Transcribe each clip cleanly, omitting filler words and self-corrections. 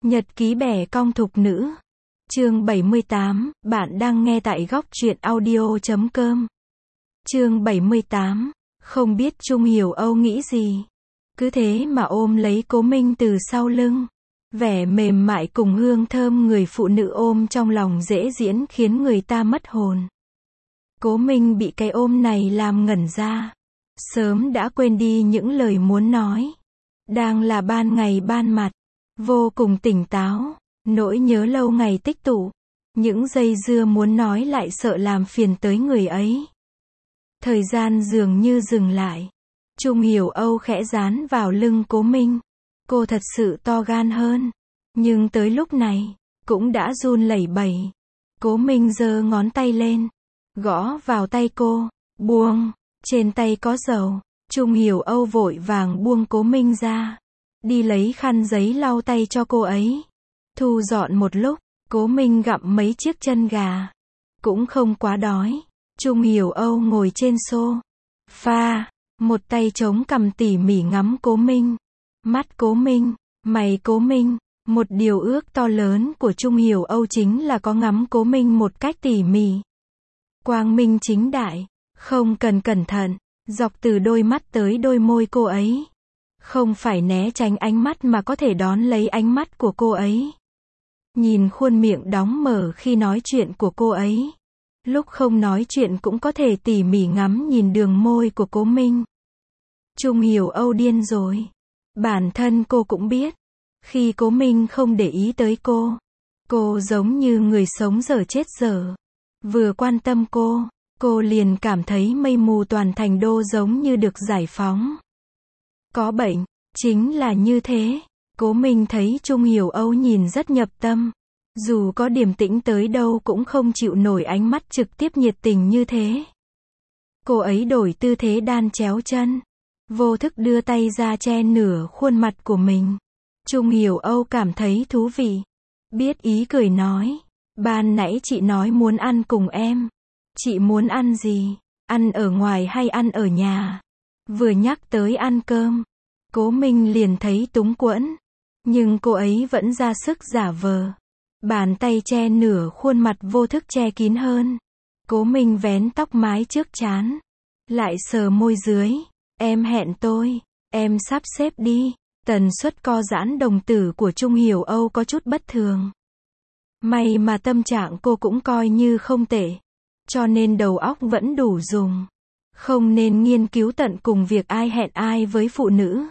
Nhật ký bẻ cong thục nữ. Chương 78, bạn đang nghe tại góc truyện audio.com. Chương 78, không biết Trung Hiểu Âu nghĩ gì. Cứ thế mà ôm lấy Cố Minh từ sau lưng. Vẻ mềm mại cùng hương thơm người phụ nữ ôm trong lòng dễ diễn khiến người ta mất hồn. Cố Minh bị cái ôm này làm ngẩn ra. Sớm đã quên đi những lời muốn nói. Đang là ban ngày ban mặt. Vô cùng tỉnh táo. Nỗi nhớ lâu ngày tích tụ. Những dây dưa muốn nói lại sợ làm phiền tới người ấy. Thời gian dường như dừng lại. Trung Hiểu Âu khẽ dán vào lưng Cố Minh. Cô thật sự to gan hơn. Nhưng tới lúc này, cũng đã run lẩy bẩy. Cố Minh giơ ngón tay lên. Gõ vào tay cô. Buông. Trên tay có dầu. Trung Hiểu Âu vội vàng buông Cố Minh ra. Đi lấy khăn giấy lau tay cho cô ấy. Thu dọn một lúc, Cố Minh gặm mấy chiếc chân gà. Cũng không quá đói. Trung Hiểu Âu ngồi trên sofa. Một tay chống cằm tỉ mỉ ngắm Cố Minh. Mắt Cố Minh, mày Cố Minh. Một điều ước to lớn của Trung Hiểu Âu chính là có ngắm Cố Minh một cách tỉ mỉ. Quang minh chính đại, không cần cẩn thận, dọc từ đôi mắt tới đôi môi cô ấy. Không phải né tránh ánh mắt mà có thể đón lấy ánh mắt của cô ấy. Nhìn khuôn miệng đóng mở khi nói chuyện của cô ấy. Lúc không nói chuyện cũng có thể tỉ mỉ ngắm nhìn đường môi của Cố Minh. Trung Hiểu Âu điên rồi. Bản thân cô cũng biết. Khi Cố Minh không để ý tới cô giống như người sống dở chết dở. Vừa quan tâm cô liền cảm thấy mây mù toàn thành đô giống như được giải phóng. Có bệnh, chính là như thế. Cố Minh thấy Trung Hiểu Âu nhìn rất nhập tâm. Dù có điềm tĩnh tới đâu cũng không chịu nổi ánh mắt trực tiếp nhiệt tình như thế. Cô ấy đổi tư thế đan chéo chân. Vô thức đưa tay ra che nửa khuôn mặt của mình. Trung Hiểu Âu cảm thấy thú vị. Biết ý cười nói. Ban nãy chị nói muốn ăn cùng em. Chị muốn ăn gì? Ăn ở ngoài hay ăn ở nhà? Vừa nhắc tới ăn cơm, Cố Minh liền thấy túng quẫn. Nhưng cô ấy vẫn ra sức giả vờ. Bàn tay che nửa khuôn mặt vô thức che kín hơn. Cố Minh vén tóc mái trước trán. Lại sờ môi dưới. Em hẹn tôi. Em sắp xếp đi. Tần suất co giãn đồng tử của Trung Hiểu Âu có chút bất thường. May mà tâm trạng cô cũng coi như không tệ. Cho nên đầu óc vẫn đủ dùng. Không nên nghiên cứu tận cùng việc ai hẹn ai với phụ nữ.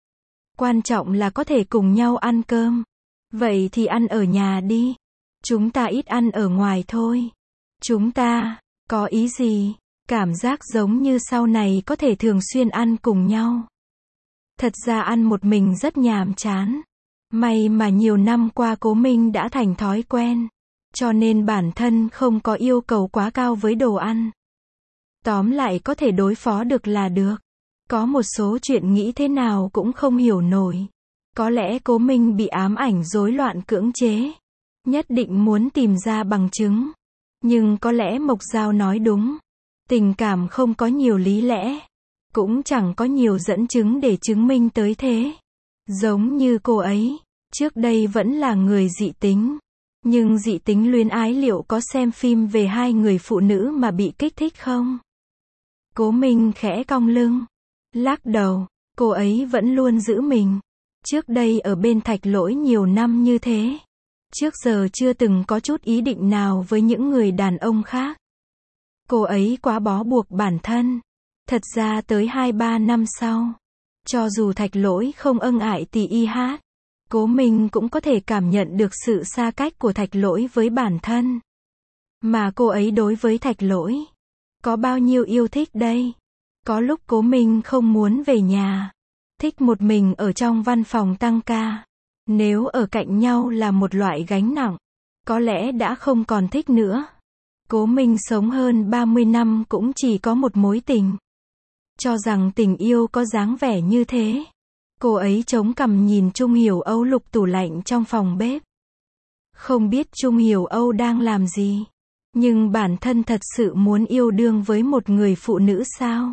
Quan trọng là có thể cùng nhau ăn cơm. Vậy thì ăn ở nhà đi. Chúng ta ít ăn ở ngoài thôi. Chúng ta, có ý gì? Cảm giác giống như sau này có thể thường xuyên ăn cùng nhau. Thật ra ăn một mình rất nhàm chán. May mà nhiều năm qua Cố Minh đã thành thói quen. Cho nên bản thân không có yêu cầu quá cao với đồ ăn. Tóm lại có thể đối phó được là được. Có một số chuyện nghĩ thế nào cũng không hiểu nổi. Có lẽ Cố Minh bị ám ảnh rối loạn cưỡng chế. Nhất định muốn tìm ra bằng chứng. Nhưng có lẽ Mộc Giao nói đúng. Tình cảm không có nhiều lý lẽ. Cũng chẳng có nhiều dẫn chứng để chứng minh tới thế. Giống như cô ấy, trước đây vẫn là người dị tính. Nhưng dị tính luyến ái liệu có xem phim về hai người phụ nữ mà bị kích thích không? Cố Minh khẽ cong lưng. Lắc đầu, cô ấy vẫn luôn giữ mình. Trước đây ở bên Thạch Lỗi nhiều năm như thế. Trước giờ chưa từng có chút ý định nào với những người đàn ông khác. Cô ấy quá bó buộc bản thân. Thật ra tới 2-3 năm sau, cho dù Thạch Lỗi không ân ái tỉ y hát, Cố Minh cũng có thể cảm nhận được sự xa cách của Thạch Lỗi với bản thân. Mà cô ấy đối với Thạch Lỗi, có bao nhiêu yêu thích đây? Có lúc Cố Minh không muốn về nhà, thích một mình ở trong văn phòng tăng ca. Nếu ở cạnh nhau là một loại gánh nặng, có lẽ đã không còn thích nữa. Cố Minh sống hơn 30 năm cũng chỉ có một mối tình. Cho rằng tình yêu có dáng vẻ như thế. Cô ấy chống cằm nhìn Trung Hiểu Âu lục tủ lạnh trong phòng bếp. Không biết Trung Hiểu Âu đang làm gì. Nhưng bản thân thật sự muốn yêu đương với một người phụ nữ sao?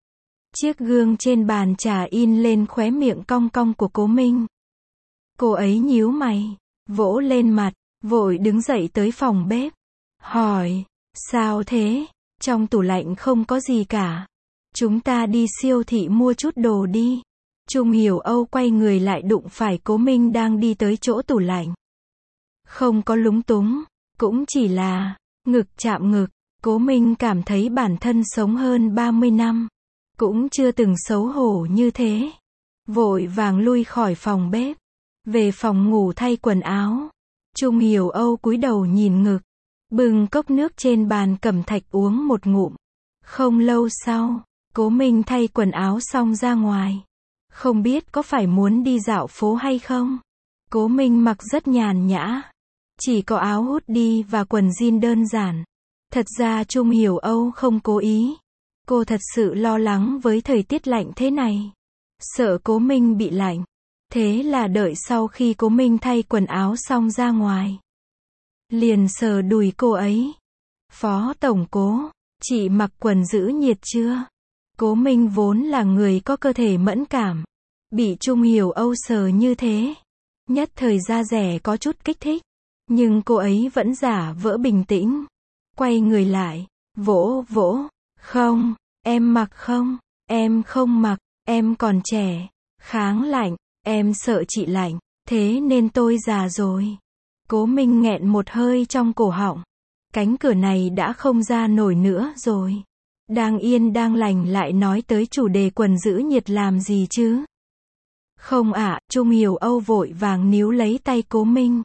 Chiếc gương trên bàn trà in lên khóe miệng cong cong của Cố Minh. Cô ấy nhíu mày. vỗ lên mặt, vội đứng dậy tới phòng bếp. Hỏi, sao thế? Trong tủ lạnh không có gì cả. Chúng ta đi siêu thị mua chút đồ đi. Trung Hiểu Âu quay người lại đụng phải Cố Minh đang đi tới chỗ tủ lạnh. Không có lúng túng, cũng chỉ là ngực chạm ngực. Cố Minh cảm thấy bản thân sống hơn 30 năm, cũng chưa từng xấu hổ như thế. Vội vàng lui khỏi phòng bếp, về phòng ngủ thay quần áo. Trung Hiểu Âu cúi đầu nhìn ngực, bưng cốc nước trên bàn cẩm thạch uống một ngụm. Không lâu sau, Cố Minh thay quần áo xong ra ngoài. Không biết có phải muốn đi dạo phố hay không? Cố Minh mặc rất nhàn nhã, chỉ có áo hoodie và quần jean đơn giản. Thật ra Trung Hiểu Âu không cố ý. Cô thật sự lo lắng với thời tiết lạnh thế này. Sợ Cố Minh bị lạnh. Thế là đợi sau khi Cố Minh thay quần áo xong ra ngoài, liền sờ đùi cô ấy. Phó tổng Cố, chị mặc quần giữ nhiệt chưa? Cố Minh vốn là người có cơ thể mẫn cảm. Bị Trung Hiểu Âu sờ như thế, nhất thời da dẻ có chút kích thích. Nhưng cô ấy vẫn giả vỡ bình tĩnh. Quay người lại, vỗ vỗ. Không, em mặc không? Em không mặc, em còn trẻ. Kháng lạnh, em sợ chị lạnh, thế nên tôi già rồi. Cố Minh nghẹn một hơi trong cổ họng. Cánh cửa này đã không ra nổi nữa rồi. Đang yên đang lành lại nói tới chủ đề quần giữ nhiệt làm gì chứ? Không ạ, Trung Hiểu Âu vội vàng níu lấy tay Cố Minh.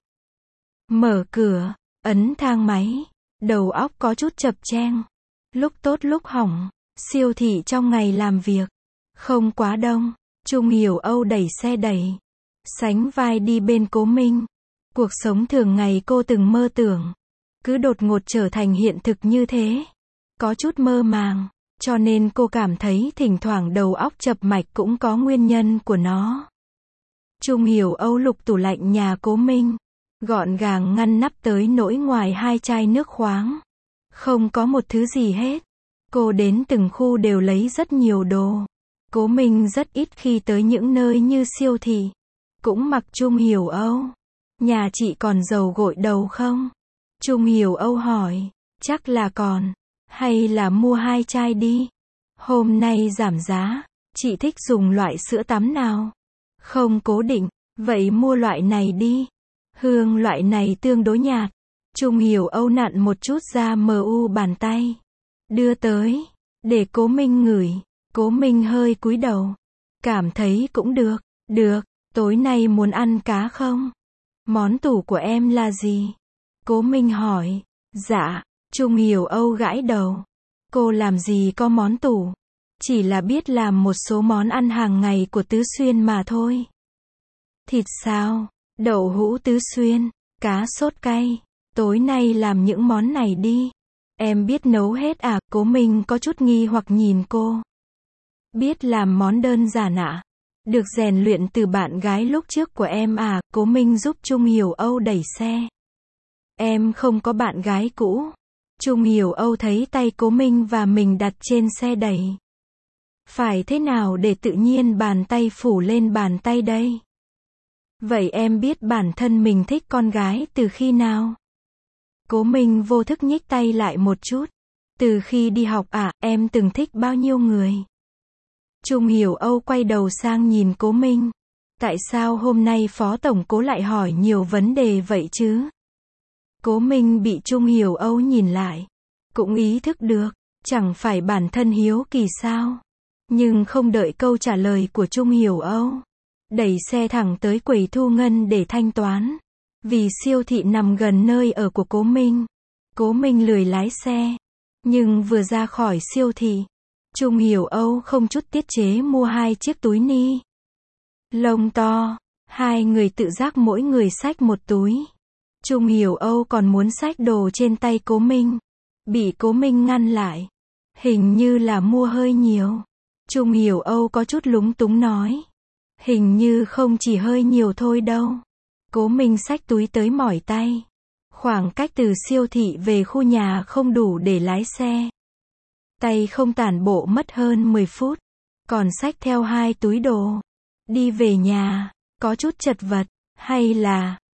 Mở cửa, ấn thang máy. Đầu óc có chút chập chênh. Lúc tốt lúc hỏng. Siêu thị trong ngày làm việc. Không quá đông. Trung Hiểu Âu đẩy xe đẩy. Sánh vai đi bên Cố Minh. Cuộc sống thường ngày cô từng mơ tưởng, cứ đột ngột trở thành hiện thực như thế. Có chút mơ màng. Cho nên cô cảm thấy thỉnh thoảng đầu óc chập mạch cũng có nguyên nhân của nó. Trung Hiểu Âu lục tủ lạnh nhà Cố Minh. Gọn gàng ngăn nắp tới nỗi ngoài 2 chai nước khoáng. Không có một thứ gì hết. Cô đến từng khu đều lấy rất nhiều đồ. Cố Minh rất ít khi tới những nơi như siêu thị. Cũng mặc Trung Hiểu Âu. Nhà chị còn dầu gội đầu không? Trung Hiểu Âu hỏi. Chắc là còn. Hay là mua 2 chai đi. Hôm nay giảm giá. Chị thích dùng loại sữa tắm nào? Không cố định. Vậy mua loại này đi. Hương loại này tương đối nhạt. Trung Hiểu Âu nặn một chút ra mu bàn tay. Đưa tới. Để Cố Minh ngửi. Cố Minh hơi cúi đầu. Cảm thấy cũng được. Được. Tối nay muốn ăn cá không? Món tủ của em là gì? Cố Minh hỏi. Dạ. Trung Hiểu Âu gãi đầu. Cô làm gì có món tủ. Chỉ là biết làm một số món ăn hàng ngày của Tứ Xuyên mà thôi. Thịt xào, đậu hũ Tứ Xuyên, cá sốt cay. Tối nay làm những món này đi. Em biết nấu hết à? Cố Minh có chút nghi hoặc nhìn cô. Biết làm món đơn giản ạ. Được rèn luyện từ bạn gái lúc trước của em à? Cố Minh giúp Trung Hiểu Âu đẩy xe. Em không có bạn gái cũ. Trung Hiểu Âu thấy tay Cố Minh và mình đặt trên xe đẩy. Phải thế nào để tự nhiên bàn tay phủ lên bàn tay đây? Vậy em biết bản thân mình thích con gái từ khi nào? Cố Minh vô thức nhích tay lại một chút. Từ khi đi học à, em từng thích bao nhiêu người? Trung Hiểu Âu quay đầu sang nhìn Cố Minh. Tại sao hôm nay Phó Tổng Cố lại hỏi nhiều vấn đề vậy chứ? Cố Minh bị Trung Hiểu Âu nhìn lại. Cũng ý thức được, chẳng phải bản thân hiếu kỳ sao? Nhưng không đợi câu trả lời của Trung Hiểu Âu. Đẩy xe thẳng tới quầy thu ngân để thanh toán. Vì siêu thị nằm gần nơi ở của Cố Minh. Cố Minh lười lái xe. Nhưng vừa ra khỏi siêu thị, Trung Hiểu Âu không chút tiết chế mua 2 chiếc túi ni lông to. 2 người tự giác mỗi người xách một túi. Trung Hiểu Âu còn muốn xách đồ trên tay Cố Minh. Bị Cố Minh ngăn lại. Hình như là mua hơi nhiều. Trung Hiểu Âu có chút lúng túng nói. Hình như không chỉ hơi nhiều thôi đâu. Cố Minh xách túi tới mỏi tay. Khoảng cách từ siêu thị về khu nhà không đủ để lái xe. Tay không tản bộ mất hơn 10 phút. Còn xách theo 2 túi đồ. Đi về nhà, có chút chật vật. Hay là,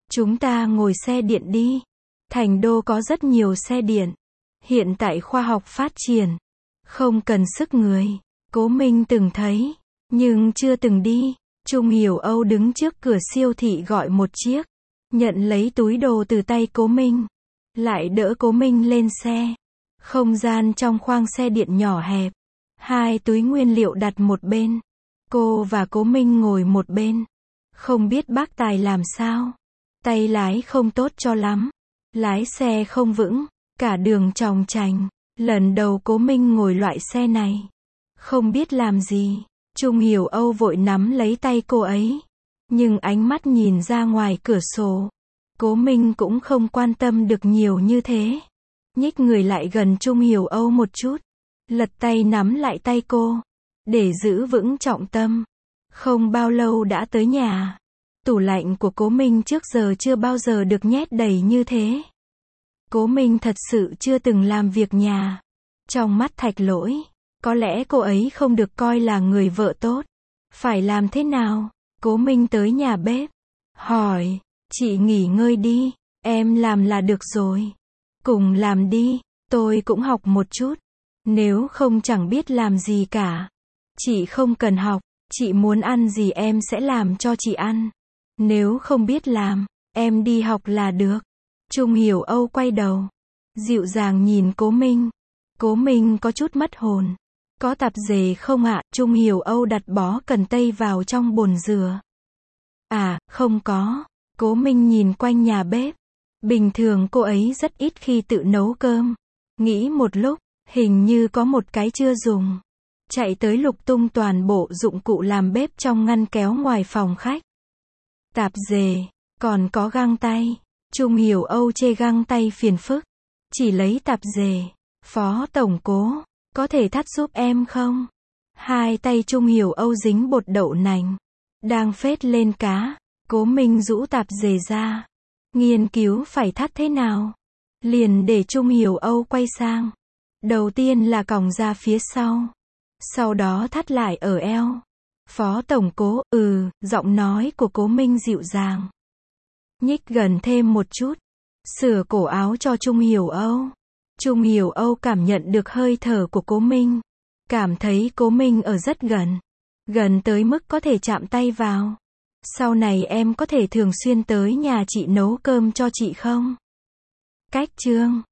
Chúng ta ngồi xe điện đi. Thành đô có rất nhiều xe điện. Hiện tại khoa học phát triển. Không cần sức người. Cố Minh từng thấy, nhưng chưa từng đi. Trung Hiểu Âu đứng trước cửa siêu thị gọi một chiếc. Nhận lấy túi đồ từ tay Cố Minh. Lại đỡ Cố Minh lên xe. Không gian trong khoang xe điện nhỏ hẹp. Hai túi nguyên liệu đặt một bên. Cô và Cố Minh ngồi một bên. Không biết bác Tài làm sao. Tay lái không tốt cho lắm. Lái xe không vững. Cả đường chòng chành. Lần đầu Cố Minh ngồi loại xe này. Không biết làm gì. Trung Hiểu Âu vội nắm lấy tay cô ấy. Nhưng ánh mắt nhìn ra ngoài cửa sổ. Cố Minh cũng không quan tâm được nhiều như thế. Nhích người lại gần Trung Hiểu Âu một chút. Lật tay nắm lại tay cô. Để giữ vững trọng tâm. Không bao lâu đã tới nhà. Tủ lạnh của Cố Minh trước giờ chưa bao giờ được nhét đầy như thế. Cố Minh thật sự chưa từng làm việc nhà. Trong mắt Thạch Lỗi, có lẽ cô ấy không được coi là người vợ tốt. Phải làm thế nào? Cố Minh tới nhà bếp. Hỏi, chị nghỉ ngơi đi, em làm là được rồi. Cùng làm đi, tôi cũng học một chút. Nếu không chẳng biết làm gì cả. Chị không cần học, chị muốn ăn gì em sẽ làm cho chị ăn. Nếu không biết làm, em đi học là được. Trung Hiểu Âu quay đầu. Dịu dàng nhìn Cố Minh. Cố Minh có chút mất hồn. Có tạp dề không ạ? Trung Hiểu Âu đặt bó cần tây vào trong bồn rửa. À, không có. Cố Minh nhìn quanh nhà bếp. Bình thường cô ấy rất ít khi tự nấu cơm. Nghĩ một lúc, hình như có một cái chưa dùng. Chạy tới lục tung toàn bộ dụng cụ làm bếp trong ngăn kéo ngoài phòng khách. Tạp dề, còn có găng tay. Trung Hiểu Âu chê găng tay phiền phức. Chỉ lấy tạp dề. Phó tổng Cố, có thể thắt giúp em không? Hai tay Trung Hiểu Âu dính bột đậu nành. Đang phết lên cá. Cố Minh rũ tạp dề ra. Nghiên cứu phải thắt thế nào. Liền để Trung Hiểu Âu quay sang. Đầu tiên là còng ra phía sau. Sau đó thắt lại ở eo. Phó tổng Cố, giọng nói của Cố Minh dịu dàng. Nhích gần thêm một chút. Sửa cổ áo cho Trung Hiểu Âu. Trung Hiểu Âu cảm nhận được hơi thở của Cố Minh. Cảm thấy Cố Minh ở rất gần. Gần tới mức có thể chạm tay vào. Sau này em có thể thường xuyên tới nhà chị nấu cơm cho chị không? Cách chương